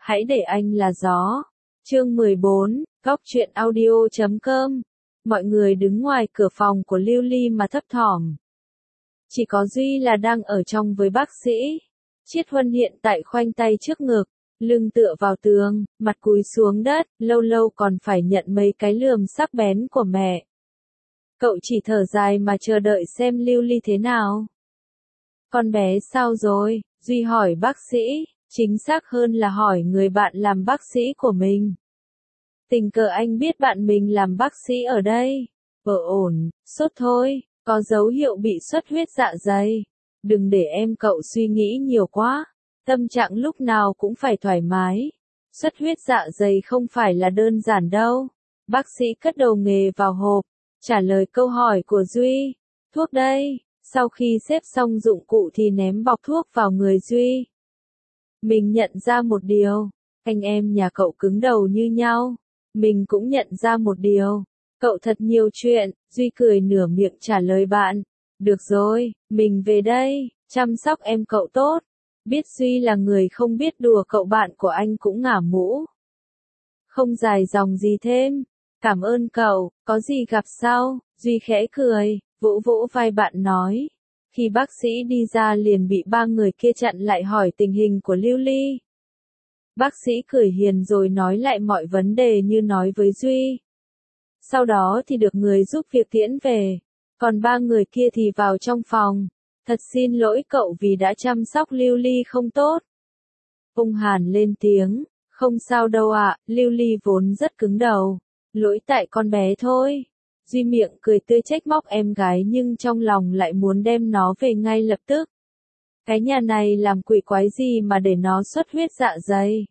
Hãy để anh là gió. Chương 14, Góc truyện audio.com. Mọi người đứng ngoài cửa phòng của Lưu Ly mà thấp thỏm. Chỉ có Duy là đang ở trong với bác sĩ. Chiết Huân hiện tại khoanh tay trước ngực, lưng tựa vào tường, mặt cúi xuống đất, lâu lâu còn phải nhận mấy cái lườm sắc bén của mẹ. Cậu chỉ thở dài mà chờ đợi xem Lưu Ly thế nào. Con bé sao rồi? Duy hỏi bác sĩ, chính xác hơn là hỏi người bạn làm bác sĩ của mình. Tình cờ anh biết bạn mình làm bác sĩ ở đây. Ổn, sốt thôi, có dấu hiệu bị xuất huyết dạ dày. Đừng để em cậu suy nghĩ nhiều quá, tâm trạng lúc nào cũng phải thoải mái. Xuất huyết dạ dày không phải là đơn giản đâu. Bác sĩ cất đầu nghề vào hộp, trả lời câu hỏi của Duy. Thuốc đây. Sau khi xếp xong dụng cụ thì ném bọc thuốc vào người Duy. Mình nhận ra một điều, anh em nhà cậu cứng đầu như nhau. Mình cũng nhận ra một điều, cậu thật nhiều chuyện. Duy cười nửa miệng trả lời bạn. Được rồi, mình về đây, chăm sóc em cậu tốt. Biết Duy là người không biết đùa, cậu bạn của anh cũng ngả mũ. Không dài dòng gì thêm, cảm ơn cậu, có gì gặp sau. Duy khẽ cười, vỗ vỗ vai bạn nói. Khi bác sĩ đi ra liền bị ba người kia chặn lại hỏi tình hình của Lưu Ly. Bác sĩ cười hiền rồi nói lại mọi vấn đề như nói với Duy. Sau đó thì được người giúp việc tiễn về, còn ba người kia thì vào trong phòng. Thật xin lỗi cậu vì đã chăm sóc Lưu Ly không tốt. Ông Hàn lên tiếng, không sao đâu ạ, Lưu Ly vốn rất cứng đầu, lỗi tại con bé thôi. Duy miệng cười tươi trách móc em gái nhưng trong lòng lại muốn đem nó về ngay lập tức. Cái nhà này làm quỷ quái gì mà để nó xuất huyết dạ dày.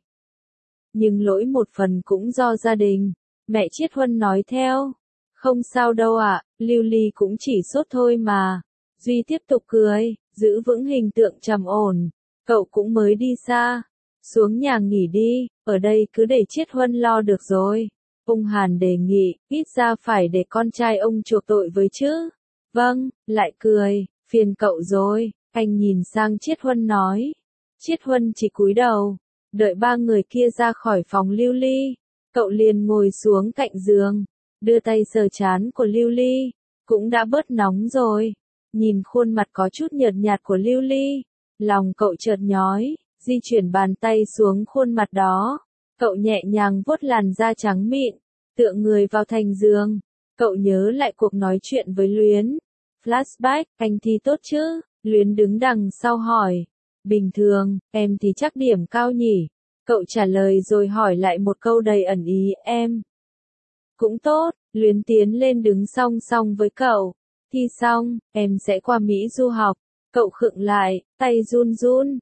Nhưng lỗi một phần cũng do gia đình, mẹ Chiết Huân nói theo. Không sao đâu ạ, Lưu Ly cũng chỉ sốt thôi mà. Duy tiếp tục cười, giữ vững hình tượng trầm ổn. Cậu cũng mới đi xa, xuống nhà nghỉ đi, ở đây cứ để Chiết Huân lo được rồi. Ông Hàn đề nghị, ít ra phải để con trai ông chuộc tội với chứ. Vâng, lại cười, phiền cậu rồi. Anh nhìn sang Chiết Huân nói. Chiết Huân chỉ cúi đầu, đợi ba người kia ra khỏi phòng Lưu Ly. Cậu liền ngồi xuống cạnh giường, đưa tay sờ trán của Lưu Ly. Cũng đã bớt nóng rồi. Nhìn khuôn mặt có chút nhợt nhạt của Lưu Ly, lòng cậu chợt nhói, di chuyển bàn tay xuống khuôn mặt đó. Cậu nhẹ nhàng vuốt làn da trắng mịn, tựa người vào thành giường. Cậu nhớ lại cuộc nói chuyện với Luyến. Flashback, anh thi tốt chứ? Luyến đứng đằng sau hỏi. Bình thường, em thì chắc điểm cao nhỉ? Cậu trả lời rồi hỏi lại một câu đầy ẩn ý, em. Cũng tốt, Luyến tiến lên đứng song song với cậu. Thi xong, em sẽ qua Mỹ du học. Cậu khựng lại, tay run run,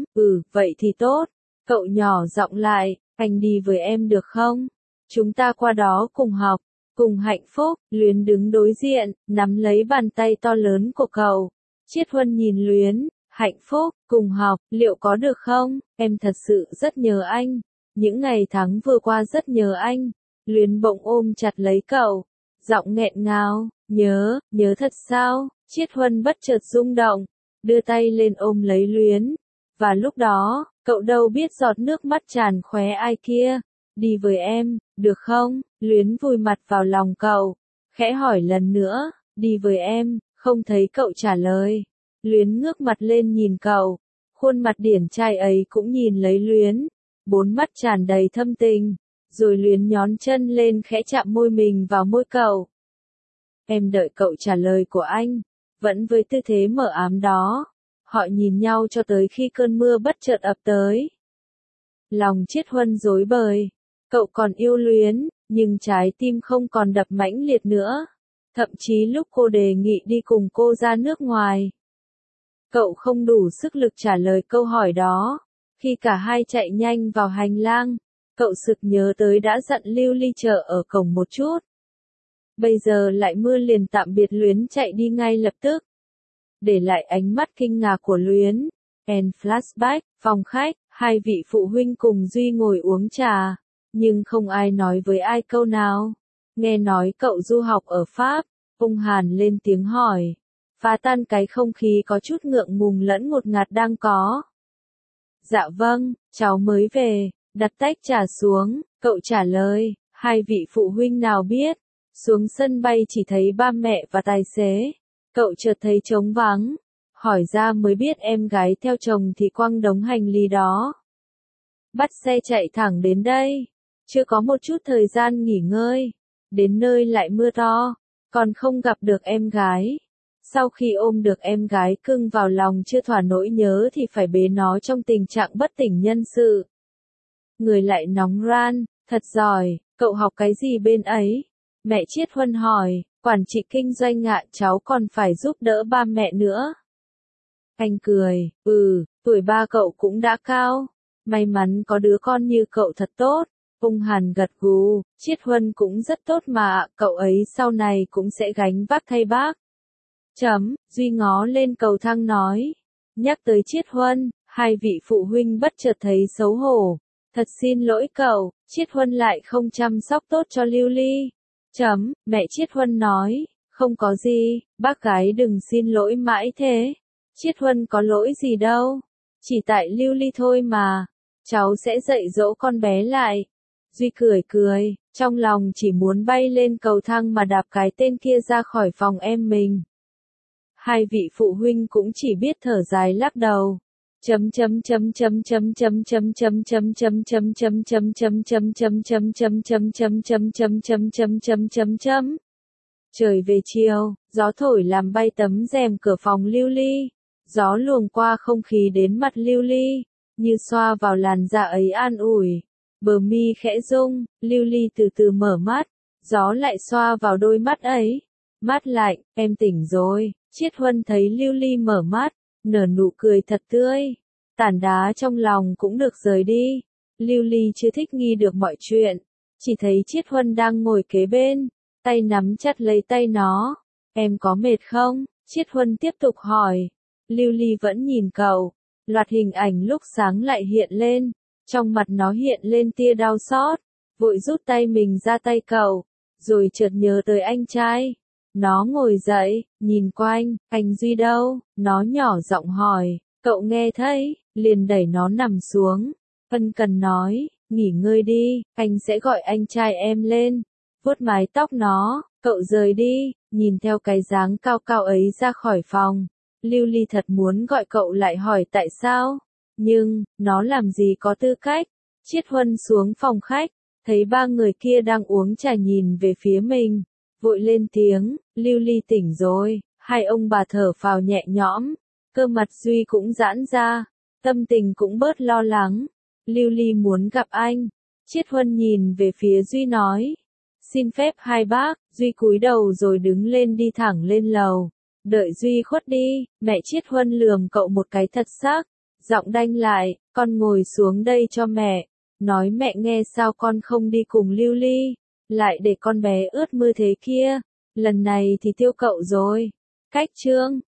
vậy thì tốt. Cậu nhỏ giọng lại, anh đi với em được không? Chúng ta qua đó cùng học, cùng hạnh phúc. Luyến đứng đối diện, nắm lấy bàn tay to lớn của cậu. Chiết Huân nhìn Luyến, hạnh phúc, cùng học, liệu có được không? Em thật sự rất nhớ anh. Những ngày tháng vừa qua rất nhớ anh. Luyến bỗng ôm chặt lấy cậu, giọng nghẹn ngào, nhớ thật sao? Chiết Huân bất chợt rung động, đưa tay lên ôm lấy Luyến. Và lúc đó, cậu đâu biết giọt nước mắt tràn khóe ai kia. Đi với em, được không? Luyến vùi mặt vào lòng cậu, khẽ hỏi lần nữa, đi với em, không thấy cậu trả lời. Luyến ngước mặt lên nhìn cậu, khuôn mặt điển trai ấy cũng nhìn lấy Luyến, bốn mắt tràn đầy thâm tình. Rồi Luyến nhón chân lên khẽ chạm môi mình vào môi cậu. Em đợi cậu trả lời của anh, vẫn với tư thế mờ ám đó. Họ nhìn nhau cho tới khi cơn mưa bất chợt ập tới. Lòng Chiết Huân rối bời. Cậu còn yêu Luyến, nhưng trái tim không còn đập mãnh liệt nữa. Thậm chí lúc cô đề nghị đi cùng cô ra nước ngoài, cậu không đủ sức lực trả lời câu hỏi đó. Khi cả hai chạy nhanh vào hành lang, cậu sực nhớ tới đã dặn Lưu Ly chờ ở cổng một chút. Bây giờ lại mưa liền tạm biệt Luyến chạy đi ngay lập tức. Để lại ánh mắt kinh ngạc của Luyến. Flashback, phòng khách, hai vị phụ huynh cùng Duy ngồi uống trà. Nhưng không ai nói với ai câu nào. Nghe nói cậu du học ở Pháp, ông Hàn lên tiếng hỏi. Phá tan cái không khí có chút ngượng ngùng lẫn ngột ngạt đang có. Dạ vâng, cháu mới về, Đặt tách trà xuống, cậu trả lời, hai vị phụ huynh nào biết. Xuống sân bay chỉ thấy ba mẹ và tài xế. Cậu chợt thấy trống vắng. Hỏi ra mới biết em gái theo chồng thì quăng đống hành lý đó. Bắt xe chạy thẳng đến đây. Chưa có một chút thời gian nghỉ ngơi. Đến nơi lại mưa to. Còn không gặp được em gái. Sau khi ôm được em gái cưng vào lòng chưa thỏa nỗi nhớ thì phải bế nó trong tình trạng bất tỉnh nhân sự. Người lại nóng ran, thật giỏi, cậu học cái gì bên ấy? Mẹ Chiết Huân hỏi, quản trị kinh doanh ạ, cháu còn phải giúp đỡ ba mẹ nữa. Anh cười, tuổi ba cậu cũng đã cao. May mắn có đứa con như cậu thật tốt. Ung Hàn gật gù, Chiết Huân cũng rất tốt mà, cậu ấy sau này cũng sẽ gánh vác thay bác. Duy ngó lên cầu thang nói. Nhắc tới Chiết Huân, hai vị phụ huynh bất chợt thấy xấu hổ. Thật xin lỗi cậu, Chiết Huân lại không chăm sóc tốt cho Lưu Ly. Mẹ Chiết Huân nói, không có gì, bác gái đừng xin lỗi mãi thế. Chiết Huân có lỗi gì đâu, chỉ tại Lưu Ly thôi mà. Cháu sẽ dạy dỗ con bé lại. Duy cười, trong lòng chỉ muốn bay lên cầu thang mà đạp cái tên kia ra khỏi phòng em mình. Hai vị phụ huynh cũng chỉ biết thở dài lắc đầu. Trời về chiều, gió thổi làm bay tấm rèm cửa phòng Lưu Ly. Gió luồng qua không khí đến mặt Lưu Ly, như xoa vào làn da ấy an ủi. Bờ mi khẽ rung, Lưu Ly từ từ mở mắt, gió lại xoa vào đôi mắt ấy. Mát lạnh, em tỉnh rồi. Chiết Huân thấy Lưu Ly mở mắt, nở nụ cười thật tươi. Tảng đá trong lòng cũng được rời đi. Lưu Ly chưa thích nghi được mọi chuyện. Chỉ thấy Chiết Huân đang ngồi kế bên, tay nắm chặt lấy tay nó. Em có mệt không? Chiết Huân tiếp tục hỏi. Lưu Ly vẫn nhìn cậu. Loạt hình ảnh lúc sáng lại hiện lên. Trong mặt nó hiện lên tia đau xót. Vội rút tay mình ra tay cậu. Rồi chợt nhớ tới anh trai. Nó ngồi dậy, nhìn quanh, anh Duy đâu? Nó nhỏ giọng hỏi. Cậu nghe thấy, liền đẩy nó nằm xuống. Ân cần nói, nghỉ ngơi đi, anh sẽ gọi anh trai em lên. Vuốt mái tóc nó, cậu rời đi, nhìn theo cái dáng cao cao ấy ra khỏi phòng. Lưu Ly thật muốn gọi cậu lại hỏi tại sao. Nhưng, nó làm gì có tư cách. Chiết Huân xuống phòng khách, thấy ba người kia đang uống trà nhìn về phía mình. Vội lên tiếng, Lưu Ly tỉnh rồi. Hai ông bà thở phào nhẹ nhõm. Cơ mặt Duy cũng giãn ra. Tâm tình cũng bớt lo lắng. Lưu Ly muốn gặp anh. Chiết Huân nhìn về phía Duy nói. Xin phép hai bác. Duy cúi đầu rồi đứng lên đi thẳng lên lầu. Đợi Duy khuất đi, mẹ Chiết Huân lườm cậu một cái thật sắc. Giọng đanh lại, con ngồi xuống đây cho mẹ. Nói mẹ nghe sao con không đi cùng Lưu Ly. Lại để con bé ướt mưa thế kia. Lần này thì tiêu cậu rồi. Cách chương